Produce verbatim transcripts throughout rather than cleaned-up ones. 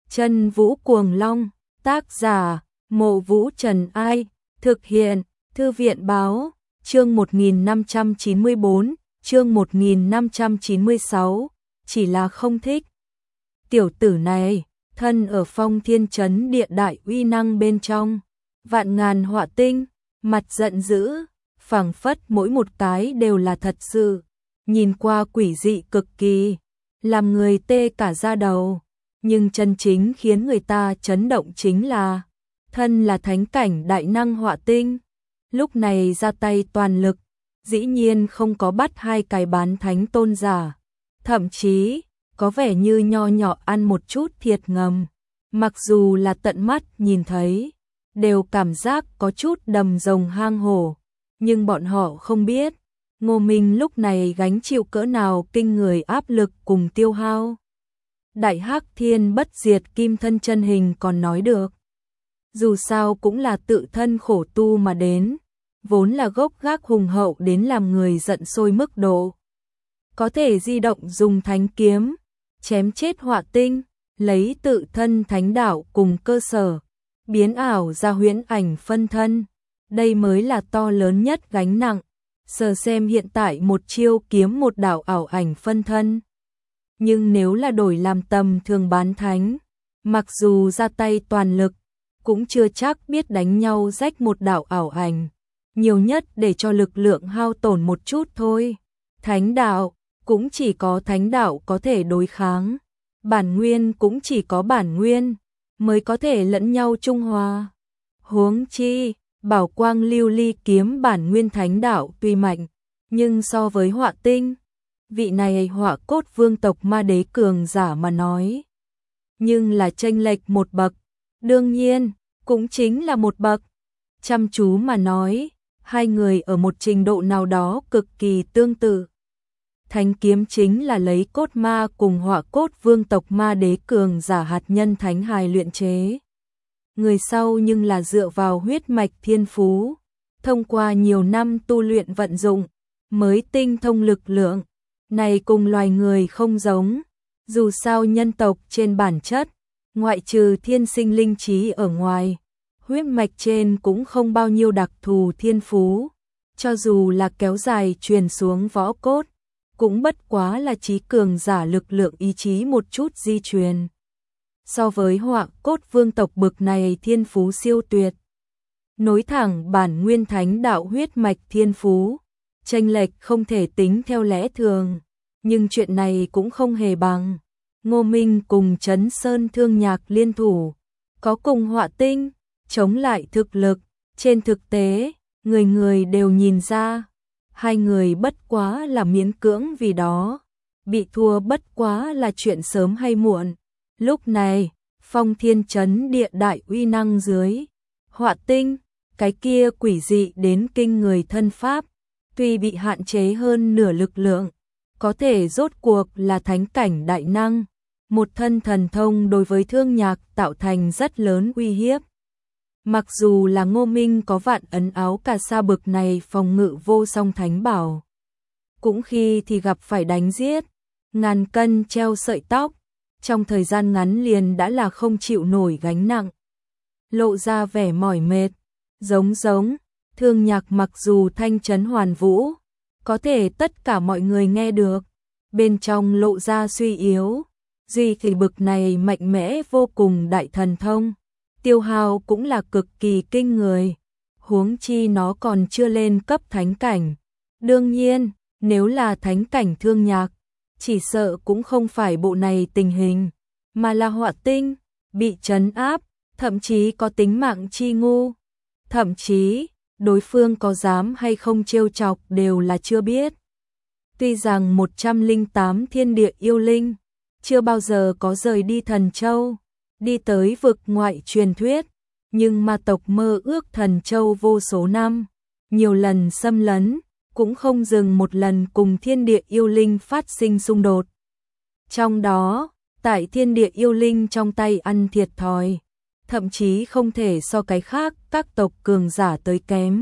Chân Vũ Cuồng Long, tác giả, Mộ Vũ Trần Ai, thực hiện, Thư viện Báo, chương một nghìn năm trăm chín mươi bốn, chương một nghìn năm trăm chín mươi sáu, chỉ là không thích. Tiểu tử này, thân ở Phong Thiên Trấn địa đại uy năng bên trong, vạn ngàn họa tinh, mặt giận dữ, phảng phất mỗi một cái đều là thật sự, nhìn qua quỷ dị cực kỳ, làm người tê cả da đầu. Nhưng chân chính khiến người ta chấn động chính là, thân là thánh cảnh đại năng họa tinh, lúc này ra tay toàn lực, dĩ nhiên không có bắt hai cái bán thánh tôn giả, thậm chí có vẻ như nho nhỏ ăn một chút thiệt ngầm, mặc dù là tận mắt nhìn thấy, đều cảm giác có chút đầm rồng hang hổ, nhưng bọn họ không biết, Ngô Minh lúc này gánh chịu cỡ nào kinh người áp lực cùng tiêu hao. Đại Hắc Thiên bất diệt kim thân chân hình còn nói được. Dù sao cũng là tự thân khổ tu mà đến, vốn là gốc gác hùng hậu đến làm người giận sôi mức độ. Có thể di động dùng thánh kiếm, chém chết họa tinh, lấy tự thân thánh đạo cùng cơ sở, biến ảo ra huyễn ảnh phân thân. Đây mới là to lớn nhất gánh nặng. Sờ xem hiện tại một chiêu kiếm một đạo ảo ảnh phân thân. Nhưng nếu là đổi làm tầm thường bán thánh, mặc dù ra tay toàn lực, cũng chưa chắc biết đánh nhau rách một đạo ảo ảnh, nhiều nhất để cho lực lượng hao tổn một chút thôi. Thánh đạo, cũng chỉ có thánh đạo có thể đối kháng, bản nguyên cũng chỉ có bản nguyên, mới có thể lẫn nhau trung hòa. Huống chi, bảo quang lưu ly kiếm bản nguyên thánh đạo tuy mạnh, nhưng so với họa tinh, vị này họa cốt vương tộc ma đế cường giả mà nói, nhưng là chênh lệch một bậc, đương nhiên, cũng chính là một bậc. Chăm chú mà nói, hai người ở một trình độ nào đó cực kỳ tương tự. Thánh kiếm chính là lấy cốt ma cùng họa cốt vương tộc ma đế cường giả hạt nhân thánh hài luyện chế. Người sau nhưng là dựa vào huyết mạch thiên phú, thông qua nhiều năm tu luyện vận dụng, mới tinh thông lực lượng. Này cùng loài người không giống, dù sao nhân tộc trên bản chất, ngoại trừ thiên sinh linh trí ở ngoài, huyết mạch trên cũng không bao nhiêu đặc thù thiên phú, cho dù là kéo dài truyền xuống võ cốt, cũng bất quá là trí cường giả lực lượng ý chí một chút di truyền. So với họa cốt vương tộc bực này thiên phú siêu tuyệt, nối thẳng bản nguyên thánh đạo huyết mạch thiên phú, chênh lệch không thể tính theo lẽ thường, nhưng chuyện này cũng không hề bằng. Ngô Minh cùng Trấn Sơn Thương Nhạc liên thủ, có cùng họa tinh, chống lại thực lực, trên thực tế, người người đều nhìn ra, hai người bất quá là miễn cưỡng vì đó, bị thua bất quá là chuyện sớm hay muộn. Lúc này, Phong Thiên Trấn địa đại uy năng dưới, họa tinh, cái kia quỷ dị đến kinh người thân pháp, tuy bị hạn chế hơn nửa lực lượng, có thể rốt cuộc là thánh cảnh đại năng, một thân thần thông đối với Thương Nhạc tạo thành rất lớn uy hiếp. Mặc dù là Ngô Minh có vạn ấn áo cà sa bực này phòng ngự vô song thánh bảo, cũng khi thì gặp phải đánh giết, ngàn cân treo sợi tóc, trong thời gian ngắn liền đã là không chịu nổi gánh nặng, lộ ra vẻ mỏi mệt, giống giống, Thương Nhạc mặc dù thanh trấn hoàn vũ, có thể tất cả mọi người nghe được, bên trong lộ ra suy yếu, duy thì bực này mạnh mẽ vô cùng đại thần thông, tiêu hao cũng là cực kỳ kinh người, huống chi nó còn chưa lên cấp thánh cảnh. Đương nhiên, nếu là thánh cảnh Thương Nhạc, chỉ sợ cũng không phải bộ này tình hình, mà là họa tinh, bị trấn áp, thậm chí có tính mạng chi ngu, thậm chí đối phương có dám hay không trêu chọc đều là chưa biết. Tuy rằng một trăm lẻ tám thiên địa yêu linh chưa bao giờ có rời đi Thần Châu, đi tới vực ngoại truyền thuyết, nhưng ma tộc mơ ước Thần Châu vô số năm, nhiều lần xâm lấn, cũng không dừng một lần cùng thiên địa yêu linh phát sinh xung đột. Trong đó, tại thiên địa yêu linh trong tay ăn thiệt thòi, thậm chí không thể so cái khác các tộc cường giả tới kém.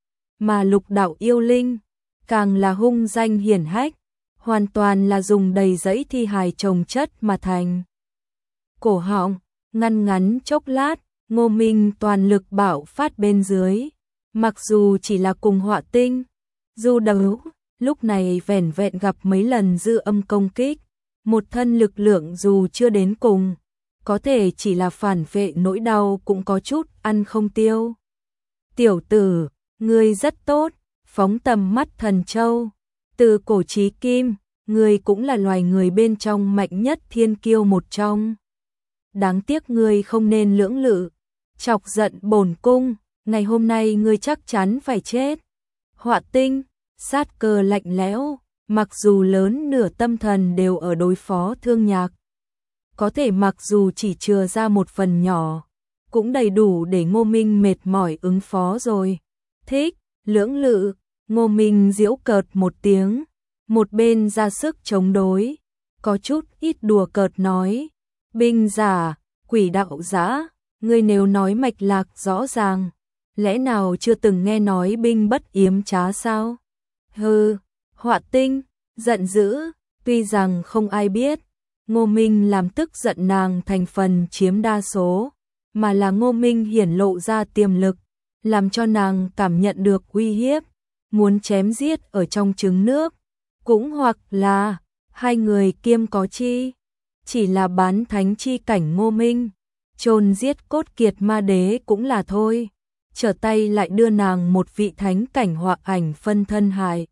Mà lục đạo yêu linh, càng là hung danh hiển hách, hoàn toàn là dùng đầy dẫy thi hài chồng chất mà thành. Cổ họng, Ngăn ngắn chốc lát, Ngô Minh toàn lực bạo phát bên dưới. Mặc dù chỉ là cùng Họa Tinh, du đấu, lúc này vẻn vẹn gặp mấy lần dư âm công kích. Một thân lực lượng dù chưa đến cùng, có thể chỉ là phản vệ nỗi đau cũng có chút ăn không tiêu. Tiểu tử, ngươi rất tốt, phóng tầm mắt thần châu. Từ cổ chí kim, ngươi cũng là loài người bên trong mạnh nhất thiên kiêu một trong. Đáng tiếc ngươi không nên lưỡng lự, chọc giận bổn cung, ngày hôm nay ngươi chắc chắn phải chết. Họa Tinh, sát cơ lạnh lẽo, mặc dù lớn nửa tâm thần đều ở đối phó Thương Nhạc. Có thể mặc dù chỉ chừa ra một phần nhỏ, cũng đầy đủ để Ngô Minh mệt mỏi ứng phó rồi. Thích, lưỡng lự, Ngô Minh giễu cợt một tiếng, một bên ra sức chống đối, có chút ít đùa cợt nói, binh giả, quỷ đạo dã, ngươi nếu nói mạch lạc rõ ràng, lẽ nào chưa từng nghe nói binh bất yếm trá sao? Hừ, Họa Tinh, giận dữ, tuy rằng không ai biết, Ngô Minh làm tức giận nàng thành phần chiếm đa số, mà là Ngô Minh hiển lộ ra tiềm lực, làm cho nàng cảm nhận được uy hiếp, muốn chém giết ở trong trứng nước, cũng hoặc là hai người kiêm có chi, chỉ là bán thánh chi cảnh Ngô Minh, chôn giết cốt kiệt ma đế cũng là thôi, trở tay lại đưa nàng một vị thánh cảnh họa ảnh phân thân hại.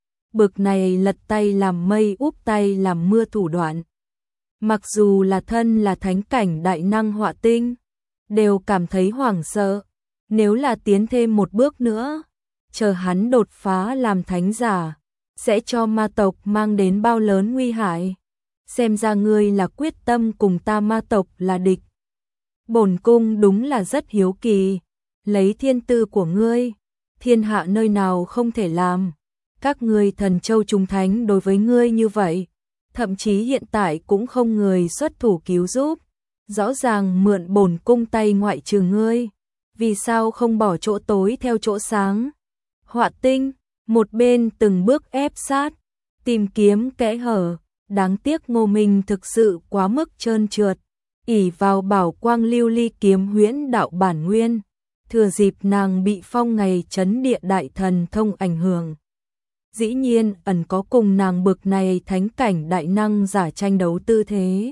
Bực này lật tay làm mây úp tay làm mưa thủ đoạn. Mặc dù là thân là thánh cảnh đại năng Họa Tinh, đều cảm thấy hoảng sợ, nếu là tiến thêm một bước nữa, chờ hắn đột phá làm thánh giả, sẽ cho ma tộc mang đến bao lớn nguy hại. Xem ra ngươi là quyết tâm cùng ta ma tộc là địch. Bổn cung đúng là rất hiếu kỳ, lấy thiên tư của ngươi, thiên hạ nơi nào không thể làm. Các ngươi thần châu trung thánh đối với ngươi như vậy, thậm chí hiện tại cũng không người xuất thủ cứu giúp, rõ ràng mượn bổn cung tay ngoại trừ ngươi, vì sao không bỏ chỗ tối theo chỗ sáng? Họa Tinh, một bên từng bước ép sát, tìm kiếm kẽ hở, đáng tiếc Ngô Minh thực sự quá mức trơn trượt, ỷ vào bảo quang lưu ly kiếm huyễn đạo bản nguyên, thừa dịp nàng bị phong ngày chấn địa đại thần thông ảnh hưởng. Dĩ nhiên ẩn có cùng nàng bực này thánh cảnh đại năng giả tranh đấu tư thế.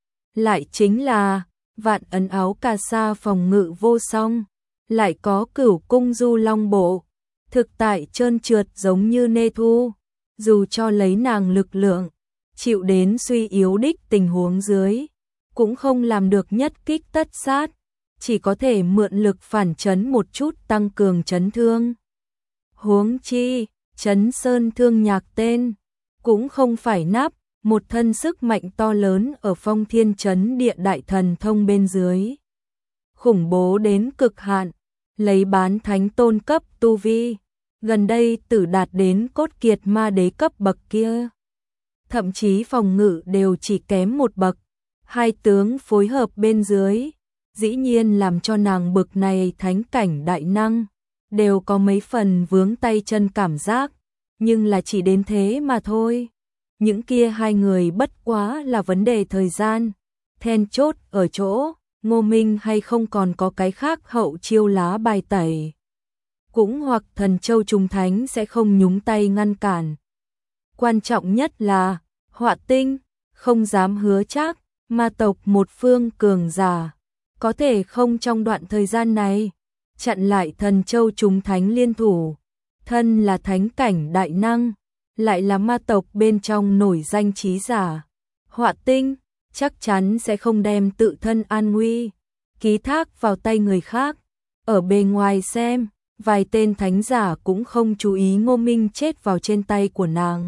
Lại chính là vạn ấn áo cà sa phòng ngự vô song, lại có cửu cung du long bộ, thực tại trơn trượt giống như nê thu, dù cho lấy nàng lực lượng, chịu đến suy yếu đích tình huống dưới, cũng không làm được nhất kích tất sát, chỉ có thể mượn lực phản chấn một chút tăng cường chấn thương. Huống chi, Chấn Sơn Thương Nhạc tên, cũng không phải nắp, một thân sức mạnh to lớn ở phong thiên chấn địa đại thần thông bên dưới. Khủng bố đến cực hạn, lấy bán thánh tôn cấp tu vi, gần đây tử đạt đến cốt kiệt ma đế cấp bậc kia. Thậm chí phòng ngự đều chỉ kém một bậc, hai tướng phối hợp bên dưới, dĩ nhiên làm cho nàng bực này thánh cảnh đại năng, đều có mấy phần vướng tay chân cảm giác, nhưng là chỉ đến thế mà thôi. Những kia hai người bất quá là vấn đề thời gian, then chốt ở chỗ, Ngô Minh hay không còn có cái khác hậu chiêu lá bài tẩy. Cũng hoặc thần châu trung thánh sẽ không nhúng tay ngăn cản. Quan trọng nhất là, Họa Tinh, không dám hứa chắc, ma tộc một phương cường giả, có thể không trong đoạn thời gian này, chặn lại thần châu chúng thánh liên thủ, thân là thánh cảnh đại năng, lại là ma tộc bên trong nổi danh trí giả. Họa Tinh, chắc chắn sẽ không đem tự thân an nguy, ký thác vào tay người khác. Ở bề ngoài xem, vài tên thánh giả cũng không chú ý Ngô Minh chết vào trên tay của nàng.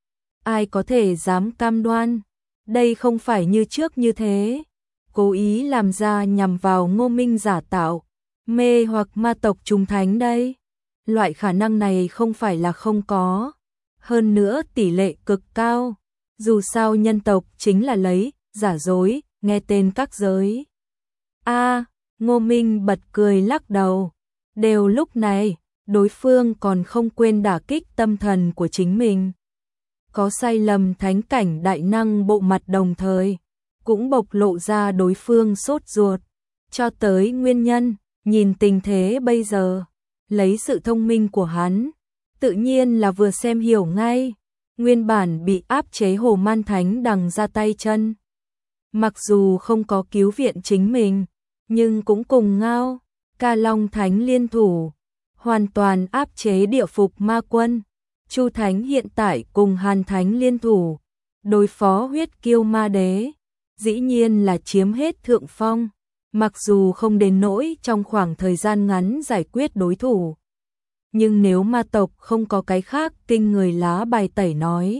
Ai có thể dám cam đoan, đây không phải như trước như thế, cố ý làm ra nhằm vào Ngô Minh giả tạo, mê hoặc ma tộc trung thánh đây. Loại khả năng này không phải là không có, hơn nữa tỷ lệ cực cao, dù sao nhân tộc chính là lấy, giả dối, nghe tên các giới. A, Ngô Minh bật cười lắc đầu, đều lúc này, đối phương còn không quên đả kích tâm thần của chính mình. Có sai lầm thánh cảnh đại năng bộ mặt đồng thời, cũng bộc lộ ra đối phương sốt ruột. Cho tới nguyên nhân, nhìn tình thế bây giờ, lấy sự thông minh của hắn, tự nhiên là vừa xem hiểu ngay. Nguyên bản bị áp chế Hồ Man Thánh đằng ra tay chân. Mặc dù không có cứu viện chính mình, nhưng cũng cùng Ngao, Ca Long Thánh liên thủ, hoàn toàn áp chế địa phục ma quân. Chu Thánh hiện tại cùng Hàn Thánh liên thủ, đối phó huyết kiêu ma đế, dĩ nhiên là chiếm hết thượng phong, mặc dù không đến nỗi trong khoảng thời gian ngắn giải quyết đối thủ. Nhưng nếu ma tộc không có cái khác kinh người lá bài tẩy nói,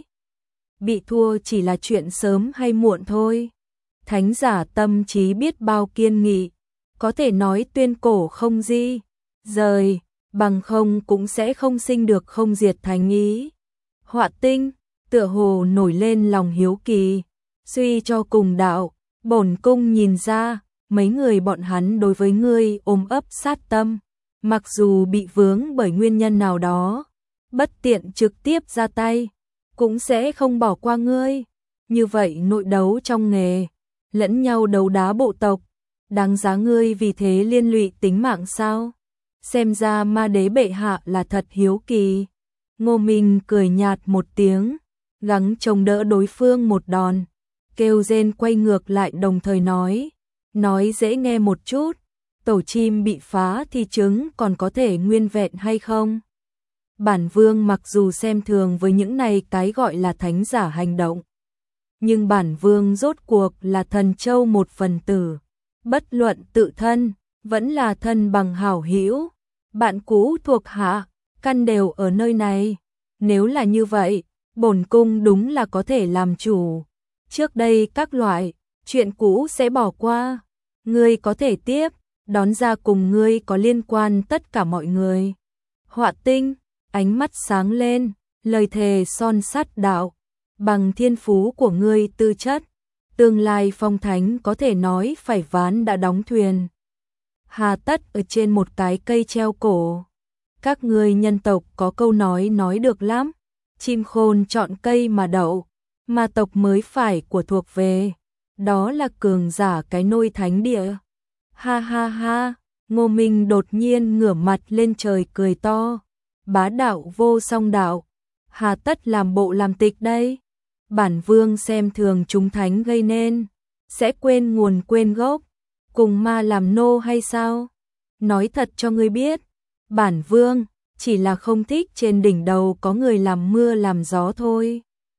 bị thua chỉ là chuyện sớm hay muộn thôi. Thánh giả tâm trí biết bao kiên nghị, có thể nói tuyên cổ không di rời, bằng không cũng sẽ không sinh được không diệt thánh ý. Họa Tinh tựa hồ nổi lên lòng hiếu kỳ, suy cho cùng đạo, bổn cung nhìn ra, mấy người bọn hắn đối với ngươi ôm ấp sát tâm, mặc dù bị vướng bởi nguyên nhân nào đó, bất tiện trực tiếp ra tay, cũng sẽ không bỏ qua ngươi. Như vậy nội đấu trong nghề, lẫn nhau đấu đá bộ tộc, đáng giá ngươi vì thế liên lụy tính mạng sao? Xem ra ma đế bệ hạ là thật hiếu kỳ. Ngô Minh cười nhạt một tiếng, gắng chống đỡ đối phương một đòn, kêu rên quay ngược lại đồng thời nói, nói dễ nghe một chút, tổ chim bị phá thì trứng còn có thể nguyên vẹn hay không? Bản vương mặc dù xem thường với những này cái gọi là thánh giả hành động, nhưng bản vương rốt cuộc là thần châu một phần tử, bất luận tự thân, vẫn là thân bằng hảo hữu, bạn cũ thuộc hạ, căn đều ở nơi này. Nếu là như vậy, bổn cung đúng là có thể làm chủ. Trước đây các loại chuyện cũ sẽ bỏ qua, ngươi có thể tiếp đón ra cùng ngươi có liên quan tất cả mọi người. Họa Tinh ánh mắt sáng lên, lời thề son sắt đạo, bằng thiên phú của ngươi tư chất, tương lai phong thánh có thể nói phải ván đã đóng thuyền. Hà tất ở trên một cái cây treo cổ. Các ngươi nhân tộc có câu nói nói được lắm, chim khôn chọn cây mà đậu, ma tộc mới phải của thuộc về, đó là cường giả cái nôi thánh địa. Ha ha ha, Ngô Minh đột nhiên ngửa mặt lên trời cười to, bá đạo vô song đạo, hà tất làm bộ làm tịch đây? Bản vương xem thường chúng thánh gây nên, sẽ quên nguồn quên gốc, cùng ma làm nô hay sao? Nói thật cho ngươi biết, bản vương chỉ là không thích trên đỉnh đầu có người làm mưa làm gió thôi.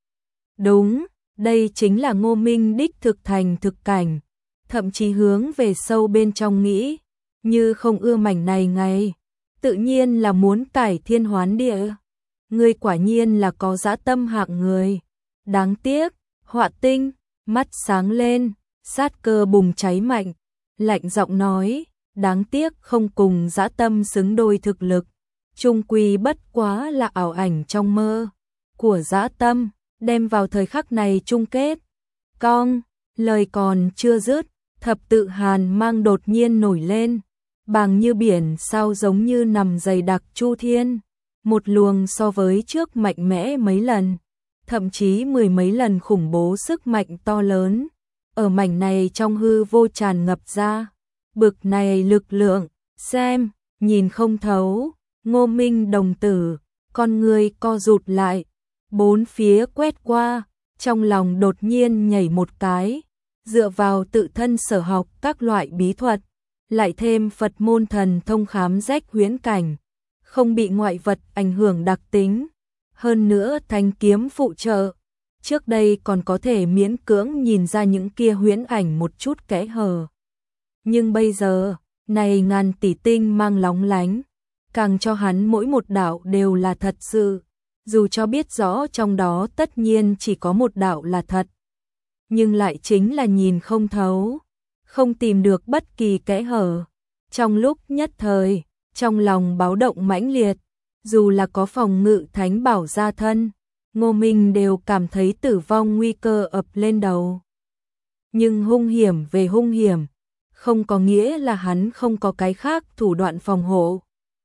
Đúng, đây chính là Ngô Minh đích thực thành thực cảnh, thậm chí hướng về sâu bên trong nghĩ, như không ưa mảnh này ngay, tự nhiên là muốn cải thiên hoán địa. Ngươi quả nhiên là có dã tâm hạng người. Đáng tiếc, Họa Tinh mắt sáng lên, sát cơ bùng cháy mạnh, lạnh giọng nói, đáng tiếc không cùng dã tâm xứng đôi thực lực, chung quy bất quá là ảo ảnh trong mơ của dã tâm, đem vào thời khắc này chung kết. Cong, lời còn chưa dứt, thập tự hàn mang đột nhiên nổi lên, bàng như biển sao giống như nằm dày đặc chu thiên, một luồng so với trước mạnh mẽ mấy lần, thậm chí mười mấy lần khủng bố sức mạnh to lớn, ở mảnh này trong hư vô tràn ngập ra, bực này lực lượng, xem, nhìn không thấu. Ngô Minh đồng tử, con người co rụt lại, bốn phía quét qua, trong lòng đột nhiên nhảy một cái, dựa vào tự thân sở học các loại bí thuật, lại thêm Phật môn thần thông khám rách huyễn cảnh, không bị ngoại vật ảnh hưởng đặc tính, hơn nữa thanh kiếm phụ trợ, trước đây còn có thể miễn cưỡng nhìn ra những kia huyễn ảnh một chút kẽ hở. Nhưng bây giờ, này ngàn tỷ tinh mang lóng lánh, càng cho hắn mỗi một đạo đều là thật sự, dù cho biết rõ trong đó tất nhiên chỉ có một đạo là thật, nhưng lại chính là nhìn không thấu, không tìm được bất kỳ kẽ hở. Trong lúc nhất thời, trong lòng báo động mãnh liệt, dù là có phòng ngự thánh bảo gia thân, Ngô Minh đều cảm thấy tử vong nguy cơ ập lên đầu. Nhưng hung hiểm về hung hiểm, không có nghĩa là hắn không có cái khác thủ đoạn phòng hộ.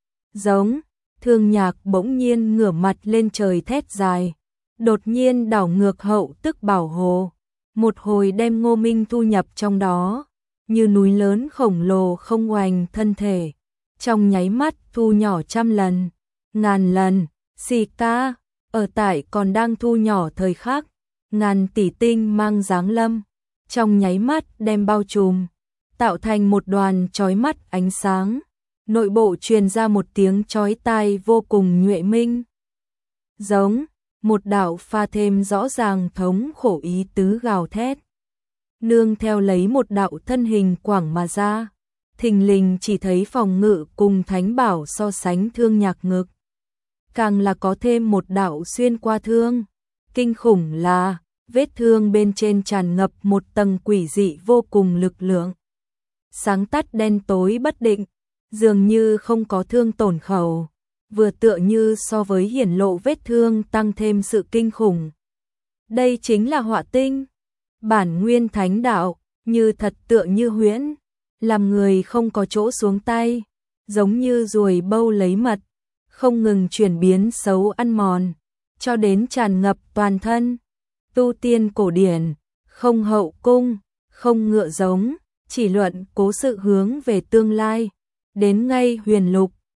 Giống, Thương Nhạc bỗng nhiên ngửa mặt lên trời thét dài, đột nhiên đảo ngược hậu tức bảo hồ. một hồi đem Ngô Minh thu nhập trong đó, như núi lớn khổng lồ không oành thân thể, trong nháy mắt thu nhỏ trăm lần, ngàn lần, xì ca, ở tại còn đang thu nhỏ thời khắc, ngàn tỷ tinh mang giáng lâm, trong nháy mắt đem bao trùm, tạo thành một đoàn chói mắt ánh sáng, nội bộ truyền ra một tiếng chói tai vô cùng nhuệ minh. Giống, một đạo pha thêm rõ ràng thống khổ ý tứ gào thét. Nương theo lấy một đạo thân hình quảng mà ra, thình lình chỉ thấy phòng ngự cùng thánh bảo so sánh thương nhạc ngực. Càng là có thêm một đạo xuyên qua thương, kinh khủng là vết thương bên trên tràn ngập một tầng quỷ dị vô cùng lực lượng. Sáng tắt đen tối bất định, dường như không có thương tổn khẩu, vừa tựa như so với hiển lộ vết thương tăng thêm sự kinh khủng. Đây chính là họa tinh, bản nguyên thánh đạo, như thật tựa như huyễn, làm người không có chỗ xuống tay, giống như ruồi bâu lấy mật, không ngừng chuyển biến xấu ăn mòn, cho đến tràn ngập toàn thân. Tu tiên cổ điển, không hậu cung, không ngựa giống, chỉ luận cố sự hướng về tương lai, đến ngay huyền lục,